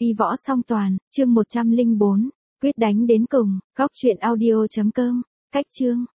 Y võ song toàn, chương 104, quyết đánh đến cùng, góc truyện audio.com, cách chương.